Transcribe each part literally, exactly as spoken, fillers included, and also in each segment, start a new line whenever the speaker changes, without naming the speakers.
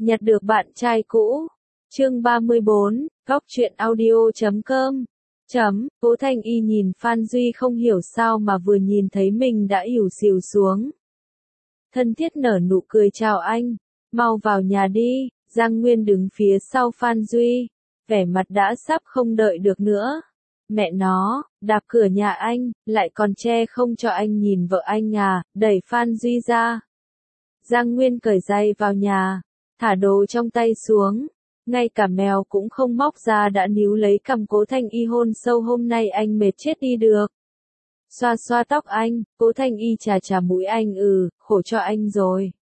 Nhặt được bạn trai cũ. Chương ba mươi bốn, góc truyện audio chấm com. Chấm, Cố Thanh Y nhìn Phan Duy không hiểu sao mà vừa nhìn thấy mình đã ỉu xìu xuống. Thân thiết nở nụ cười chào anh, mau vào nhà đi. Giang Nguyên đứng phía sau Phan Duy, vẻ mặt đã sắp không đợi được nữa. Mẹ nó, đạp cửa nhà anh, lại còn che không cho anh nhìn vợ anh à, đẩy Phan Duy ra. Giang Nguyên cởi giày vào nhà, thả đồ trong tay xuống, ngay cả mèo cũng không móc ra đã níu lấy cằm Cố Thanh Y hôn sâu. Hôm nay anh mệt chết đi được. Xoa xoa tóc anh, Cố Thanh Y chà chà mũi anh, ừ, khổ cho anh rồi.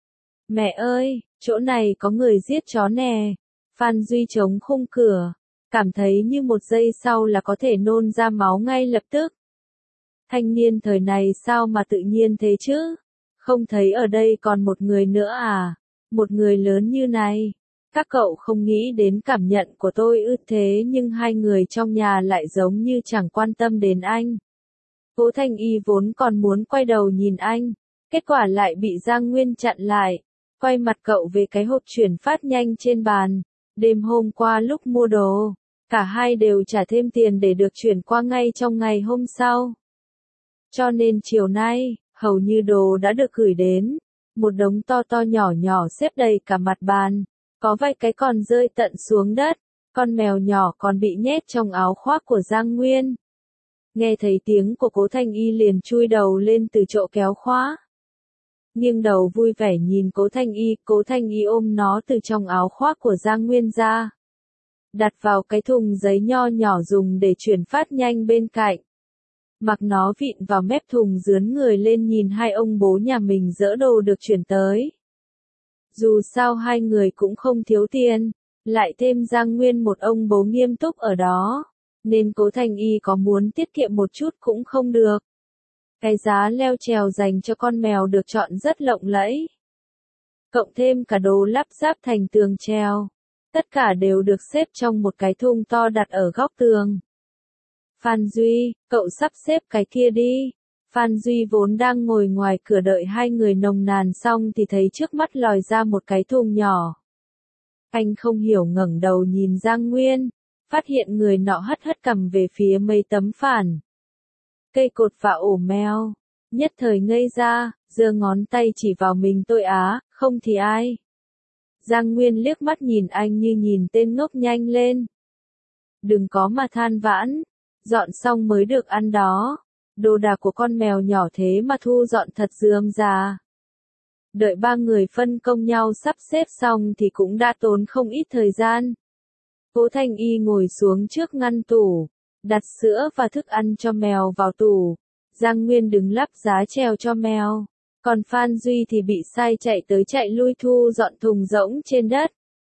Mẹ ơi, chỗ này có người giết chó nè. Phan Duy chống khung cửa, cảm thấy như một giây sau là có thể nôn ra máu ngay lập tức. Thanh niên thời này sao mà tự nhiên thế chứ? Không thấy ở đây còn một người nữa à? Một người lớn như này. Các cậu không nghĩ đến cảm nhận của tôi ư? Thế nhưng hai người trong nhà lại giống như chẳng quan tâm đến anh. Cố Thanh Y vốn còn muốn quay đầu nhìn anh, kết quả lại bị Giang Nguyên chặn lại. Quay mặt cậu về cái hộp chuyển phát nhanh trên bàn. Đêm hôm qua lúc mua đồ, cả hai đều trả thêm tiền để được chuyển qua ngay trong ngày hôm sau. Cho nên chiều nay, hầu như đồ đã được gửi đến. Một đống to to nhỏ nhỏ xếp đầy cả mặt bàn. Có vài cái còn rơi tận xuống đất. Con mèo nhỏ còn bị nhét trong áo khoác của Giang Nguyên. Nghe thấy tiếng của Cố Thanh Y liền chui đầu lên từ chỗ kéo khóa. Nghiêng đầu vui vẻ nhìn Cố Thanh Y, Cố Thanh Y ôm nó từ trong áo khoác của Giang Nguyên ra. Đặt vào cái thùng giấy nho nhỏ dùng để chuyển phát nhanh bên cạnh. Mặc nó vịn vào mép thùng dướn người lên nhìn hai ông bố nhà mình dỡ đồ được chuyển tới. Dù sao hai người cũng không thiếu tiền, lại thêm Giang Nguyên một ông bố nghiêm túc ở đó, nên Cố Thanh Y có muốn tiết kiệm một chút cũng không được. Cái giá leo trèo dành cho con mèo được chọn rất lộng lẫy. Cộng thêm cả đồ lắp ráp thành tường treo. Tất cả đều được xếp trong một cái thùng to đặt ở góc tường. Phan Duy, cậu sắp xếp cái kia đi. Phan Duy vốn đang ngồi ngoài cửa đợi hai người nồng nàn xong thì thấy trước mắt lòi ra một cái thùng nhỏ. Anh không hiểu ngẩng đầu nhìn Giang Nguyên, phát hiện người nọ hất hất cằm về phía mấy tấm phản. Cây cột và ổ mèo, nhất thời ngây ra, giơ ngón tay chỉ vào mình tôi á, không thì ai. Giang Nguyên liếc mắt nhìn anh như nhìn tên ngốc, nhanh lên. Đừng có mà than vãn, dọn xong mới được ăn đó. Đồ đạc của con mèo nhỏ thế mà thu dọn thật rườm rà. Đợi ba người phân công nhau sắp xếp xong thì cũng đã tốn không ít thời gian. Cố Thanh Y ngồi xuống trước ngăn tủ, đặt sữa và thức ăn cho mèo vào tủ. Giang Nguyên đứng lắp giá treo cho mèo. Còn Phan Duy thì bị sai chạy tới chạy lui thu dọn thùng rỗng trên đất.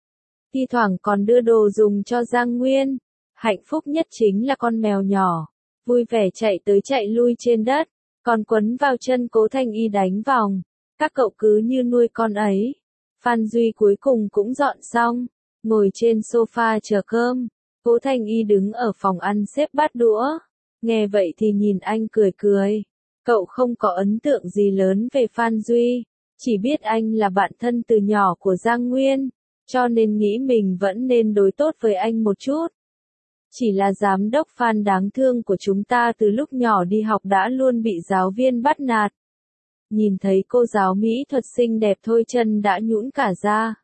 Thi thoảng còn đưa đồ dùng cho Giang Nguyên. Hạnh phúc nhất chính là con mèo nhỏ, vui vẻ chạy tới chạy lui trên đất, còn quấn vào chân Cố Thanh Y đánh vòng. Các cậu cứ như nuôi con ấy. Phan Duy cuối cùng cũng dọn xong, ngồi trên sofa chờ cơm. Cố Thanh Y đứng ở phòng ăn xếp bát đũa. Nghe vậy thì nhìn anh cười cười. Cậu không có ấn tượng gì lớn về Phan Duy, chỉ biết anh là bạn thân từ nhỏ của Giang Nguyên, cho nên nghĩ mình vẫn nên đối tốt với anh một chút. Chỉ là giám đốc Phan đáng thương của chúng ta từ lúc nhỏ đi học đã luôn bị giáo viên bắt nạt. Nhìn thấy cô giáo mỹ thuật xinh đẹp thôi chân đã nhũn cả ra.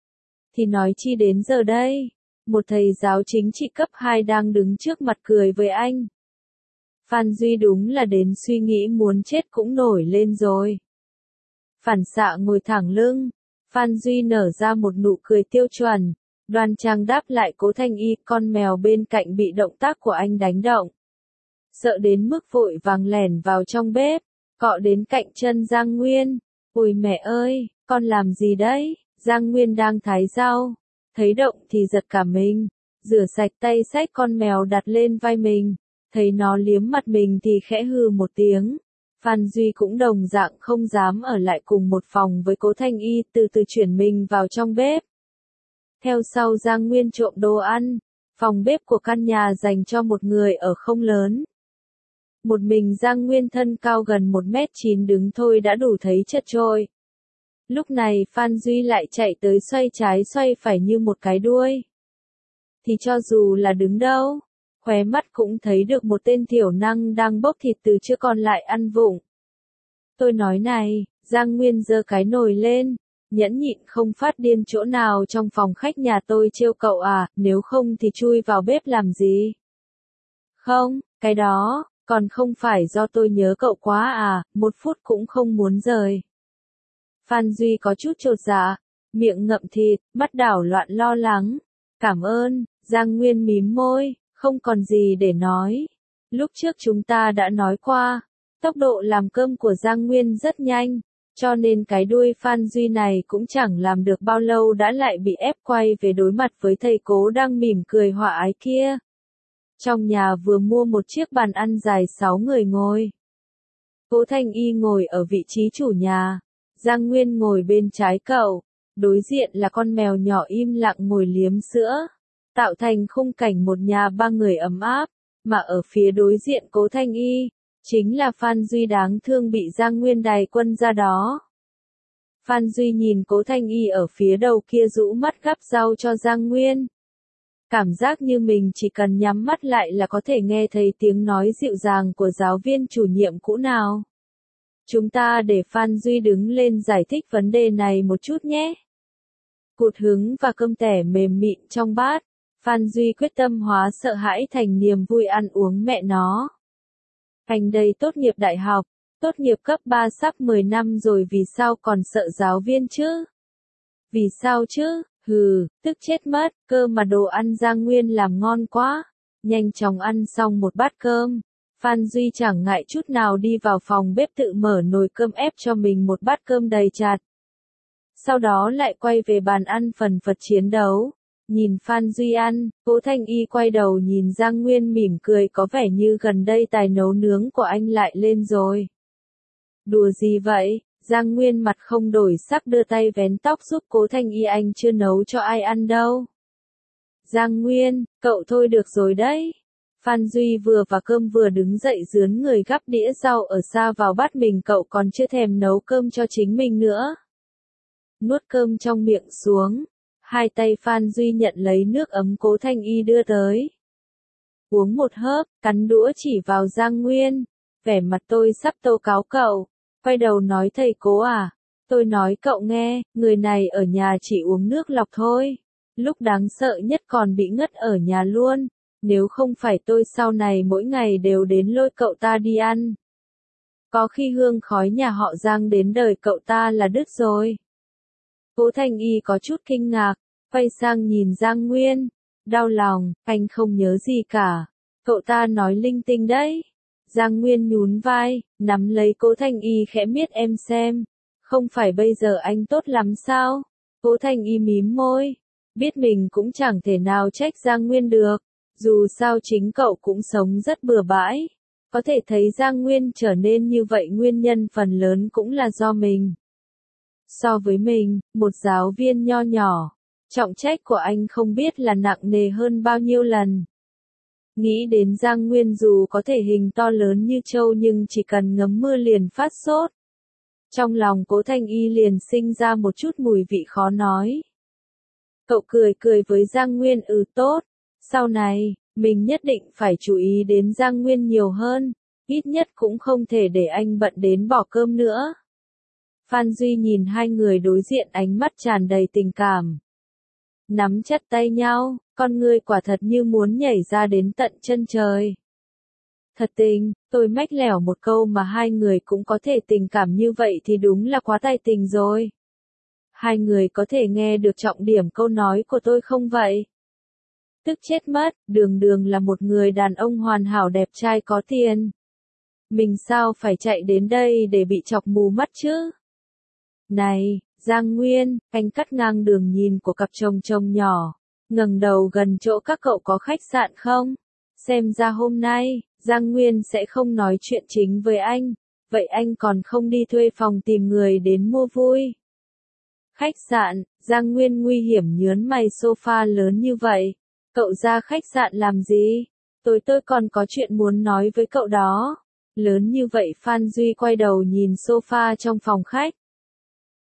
Thì nói chi đến giờ đây, một thầy giáo chính trị cấp hai đang đứng trước mặt cười với anh. Phan Duy đúng là đến suy nghĩ muốn chết cũng nổi lên rồi. Phản xạ ngồi thẳng lưng, Phan Duy nở ra một nụ cười tiêu chuẩn, đoan trang đáp lại Cố Thanh Y. Con mèo bên cạnh bị động tác của anh đánh động, sợ đến mức vội vàng lẻn vào trong bếp, cọ đến cạnh chân Giang Nguyên. Ôi mẹ ơi, con làm gì đấy? Giang Nguyên đang thái rau, thấy động thì giật cả mình, rửa sạch tay xách con mèo đặt lên vai mình. Thấy nó liếm mặt mình thì khẽ hừ một tiếng. Phan Duy cũng đồng dạng không dám ở lại cùng một phòng với Cố Thanh Y, từ từ chuyển mình vào trong bếp. Theo sau Giang Nguyên trộm đồ ăn. Phòng bếp của căn nhà dành cho một người ở không lớn. Một mình Giang Nguyên thân cao gần một mét chín đứng thôi đã đủ thấy chật chội. Lúc này Phan Duy lại chạy tới xoay trái xoay phải như một cái đuôi. Thì cho dù là đứng đâu, khóe mắt cũng thấy được một tên thiểu năng đang bốc thịt từ chưa còn lại ăn vụng. Tôi nói này, Giang Nguyên giơ cái nồi lên, nhẫn nhịn không phát điên chỗ nào trong phòng khách nhà tôi trêu cậu à, nếu không thì chui vào bếp làm gì? Không, cái đó, còn không phải do tôi nhớ cậu quá à, một phút cũng không muốn rời. Phan Duy có chút chột dạ, miệng ngậm thịt, mắt đảo loạn lo lắng. Cảm ơn, Giang Nguyên mím môi, không còn gì để nói. Lúc trước chúng ta đã nói qua, tốc độ làm cơm của Giang Nguyên rất nhanh, cho nên cái đuôi Phan Duy này cũng chẳng làm được bao lâu đã lại bị ép quay về đối mặt với thầy cố đang mỉm cười hòa ái kia. Trong nhà vừa mua một chiếc bàn ăn dài sáu người ngồi. Cố Thanh Y ngồi ở vị trí chủ nhà, Giang Nguyên ngồi bên trái cậu, đối diện là con mèo nhỏ im lặng ngồi liếm sữa, tạo thành khung cảnh một nhà ba người ấm áp, mà ở phía đối diện Cố Thanh Y, chính là Phan Duy đáng thương bị Giang Nguyên đày quân ra đó. Phan Duy nhìn Cố Thanh Y ở phía đầu kia rũ mắt gắp rau cho Giang Nguyên. Cảm giác như mình chỉ cần nhắm mắt lại là có thể nghe thấy tiếng nói dịu dàng của giáo viên chủ nhiệm cũ nào. Chúng ta để Phan Duy đứng lên giải thích vấn đề này một chút nhé. Cụt hứng và cơm tẻ mềm mịn trong bát, Phan Duy quyết tâm hóa sợ hãi thành niềm vui ăn uống mẹ nó. Anh đây tốt nghiệp đại học, tốt nghiệp cấp ba sắp mười năm rồi vì sao còn sợ giáo viên chứ? Vì sao chứ? Hừ, tức chết mất, cơ mà đồ ăn Giang Nguyên làm ngon quá. Nhanh chóng ăn xong một bát cơm, Phan Duy chẳng ngại chút nào đi vào phòng bếp tự mở nồi cơm ép cho mình một bát cơm đầy chạt. Sau đó lại quay về bàn ăn phần phật chiến đấu. Nhìn Phan Duy ăn, Cố Thanh Y quay đầu nhìn Giang Nguyên mỉm cười có vẻ như gần đây tài nấu nướng của anh lại lên rồi. Đùa gì vậy? Giang Nguyên mặt không đổi sắc đưa tay vén tóc giúp Cố Thanh Y, anh chưa nấu cho ai ăn đâu. Giang Nguyên, cậu thôi được rồi đấy. Phan Duy vừa và cơm vừa đứng dậy dướn người gắp đĩa rau ở xa vào bát mình, cậu còn chưa thèm nấu cơm cho chính mình nữa. Nuốt cơm trong miệng xuống, hai tay Phan Duy nhận lấy nước ấm Cố Thanh Y đưa tới. Uống một hớp, cắn đũa chỉ vào Giang Nguyên, vẻ mặt tôi sắp tố cáo cậu. Quay đầu nói thầy Cố à, tôi nói cậu nghe, người này ở nhà chỉ uống nước lọc thôi. Lúc đáng sợ nhất còn bị ngất ở nhà luôn, nếu không phải tôi sau này mỗi ngày đều đến lôi cậu ta đi ăn. Có khi hương khói nhà họ Giang đến đời cậu ta là đứt rồi. Cố Thanh Y có chút kinh ngạc, quay sang nhìn Giang Nguyên, đau lòng, anh không nhớ gì cả. Cậu ta nói linh tinh đấy. Giang Nguyên nhún vai, nắm lấy Cố Thanh Y khẽ miết em xem. Không phải bây giờ anh tốt lắm sao? Cố Thanh Y mím môi, biết mình cũng chẳng thể nào trách Giang Nguyên được. Dù sao chính cậu cũng sống rất bừa bãi. Có thể thấy Giang Nguyên trở nên như vậy nguyên nhân phần lớn cũng là do mình. So với mình, một giáo viên nho nhỏ, trọng trách của anh không biết là nặng nề hơn bao nhiêu lần. Nghĩ đến Giang Nguyên dù có thể hình to lớn như trâu nhưng chỉ cần ngấm mưa liền phát sốt. Trong lòng Cố Thanh Y liền sinh ra một chút mùi vị khó nói. Cậu cười cười với Giang Nguyên, ừ tốt, sau này, mình nhất định phải chú ý đến Giang Nguyên nhiều hơn, ít nhất cũng không thể để anh bận đến bỏ cơm nữa. Phan Duy nhìn hai người đối diện ánh mắt tràn đầy tình cảm. Nắm chặt tay nhau, con người quả thật như muốn nhảy ra đến tận chân trời. Thật tình, tôi mách lẻo một câu mà hai người cũng có thể tình cảm như vậy thì đúng là quá tài tình rồi. Hai người có thể nghe được trọng điểm câu nói của tôi không vậy? Tức chết mất, đường đường là một người đàn ông hoàn hảo đẹp trai có tiền. Mình sao phải chạy đến đây để bị chọc mù mắt chứ? Này, Giang Nguyên, anh cắt ngang đường nhìn của cặp chồng chồng nhỏ, ngẩng đầu gần chỗ các cậu có khách sạn không? Xem ra hôm nay, Giang Nguyên sẽ không nói chuyện chính với anh, vậy anh còn không đi thuê phòng tìm người đến mua vui. Khách sạn, Giang Nguyên nguy hiểm nhớn mày, sofa lớn như vậy, cậu ra khách sạn làm gì? Tôi tôi còn có chuyện muốn nói với cậu đó. Lớn như vậy. Phan Duy quay đầu nhìn sofa trong phòng khách.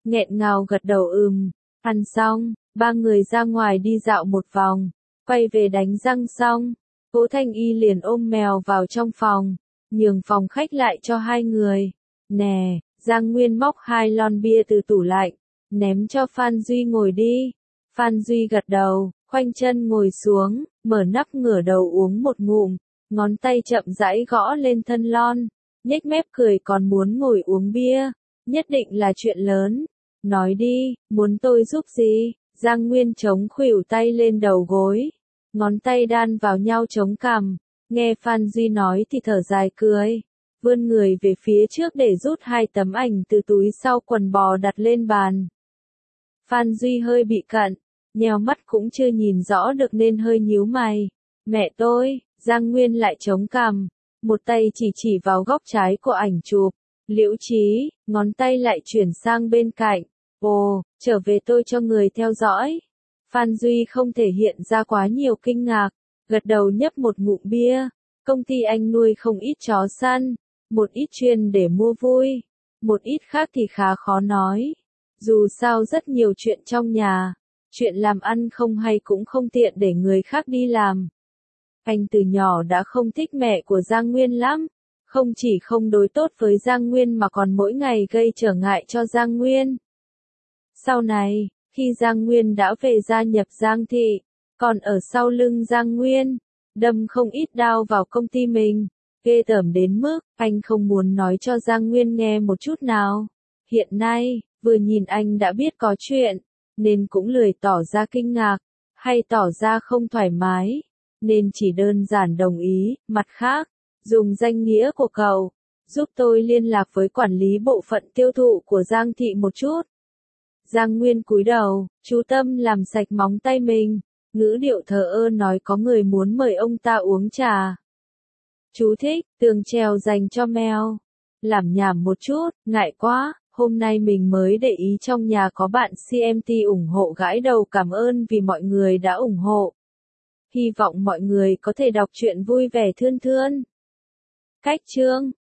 nghẹn ngào gật đầu ừm. Ăn xong, ba người ra ngoài đi dạo một vòng, quay về đánh răng xong, Cố Thanh Y liền ôm mèo vào trong phòng, nhường phòng khách lại cho hai người. Nè, Giang Nguyên móc hai lon bia từ tủ lạnh, ném cho Phan Duy ngồi đi. Phan Duy gật đầu, khoanh chân ngồi xuống, mở nắp ngửa đầu uống một ngụm, ngón tay chậm rãi gõ lên thân lon, nhếch mép cười còn muốn ngồi uống bia, nhất định là chuyện lớn. Nói đi, muốn tôi giúp gì? Giang Nguyên chống khuỷu tay lên đầu gối, ngón tay đan vào nhau chống cằm, nghe Phan Duy nói thì thở dài cười, vươn người về phía trước để rút hai tấm ảnh từ túi sau quần bò đặt lên bàn. Phan Duy hơi bị cận, nheo mắt cũng chưa nhìn rõ được nên hơi nhíu mày. Mẹ tôi, Giang Nguyên lại chống cằm, một tay chỉ chỉ vào góc trái của ảnh chụp. Liễu Trí, ngón tay lại chuyển sang bên cạnh. Ồ, trở về tôi cho người theo dõi. Phan Duy không thể hiện ra quá nhiều kinh ngạc, gật đầu nhấp một ngụm bia. Công ty anh nuôi không ít chó săn, một ít chuyên để mua vui, một ít khác thì khá khó nói. Dù sao rất nhiều chuyện trong nhà, chuyện làm ăn không hay cũng không tiện để người khác đi làm. Anh từ nhỏ đã không thích mẹ của Giang Nguyên lắm, không chỉ không đối tốt với Giang Nguyên mà còn mỗi ngày gây trở ngại cho Giang Nguyên. Sau này, khi Giang Nguyên đã về gia nhập Giang Thị, còn ở sau lưng Giang Nguyên, đâm không ít đao vào công ty mình, ghê tởm đến mức anh không muốn nói cho Giang Nguyên nghe một chút nào. Hiện nay, vừa nhìn anh đã biết có chuyện, nên cũng lười tỏ ra kinh ngạc, hay tỏ ra không thoải mái, nên chỉ đơn giản đồng ý. Mặt khác, dùng danh nghĩa của cậu, giúp tôi liên lạc với quản lý bộ phận tiêu thụ của Giang Thị một chút. Giang Nguyên cúi đầu, chú tâm làm sạch móng tay mình, ngữ điệu thờ ơ nói có người muốn mời ông ta uống trà. Chú thích, tường treo dành cho mèo. Làm nhảm một chút, ngại quá, hôm nay mình mới để ý trong nhà có bạn xê em tê ủng hộ gãi đầu, cảm ơn vì mọi người đã ủng hộ. Hy vọng mọi người có thể đọc truyện vui vẻ thươn thươn. Cách chương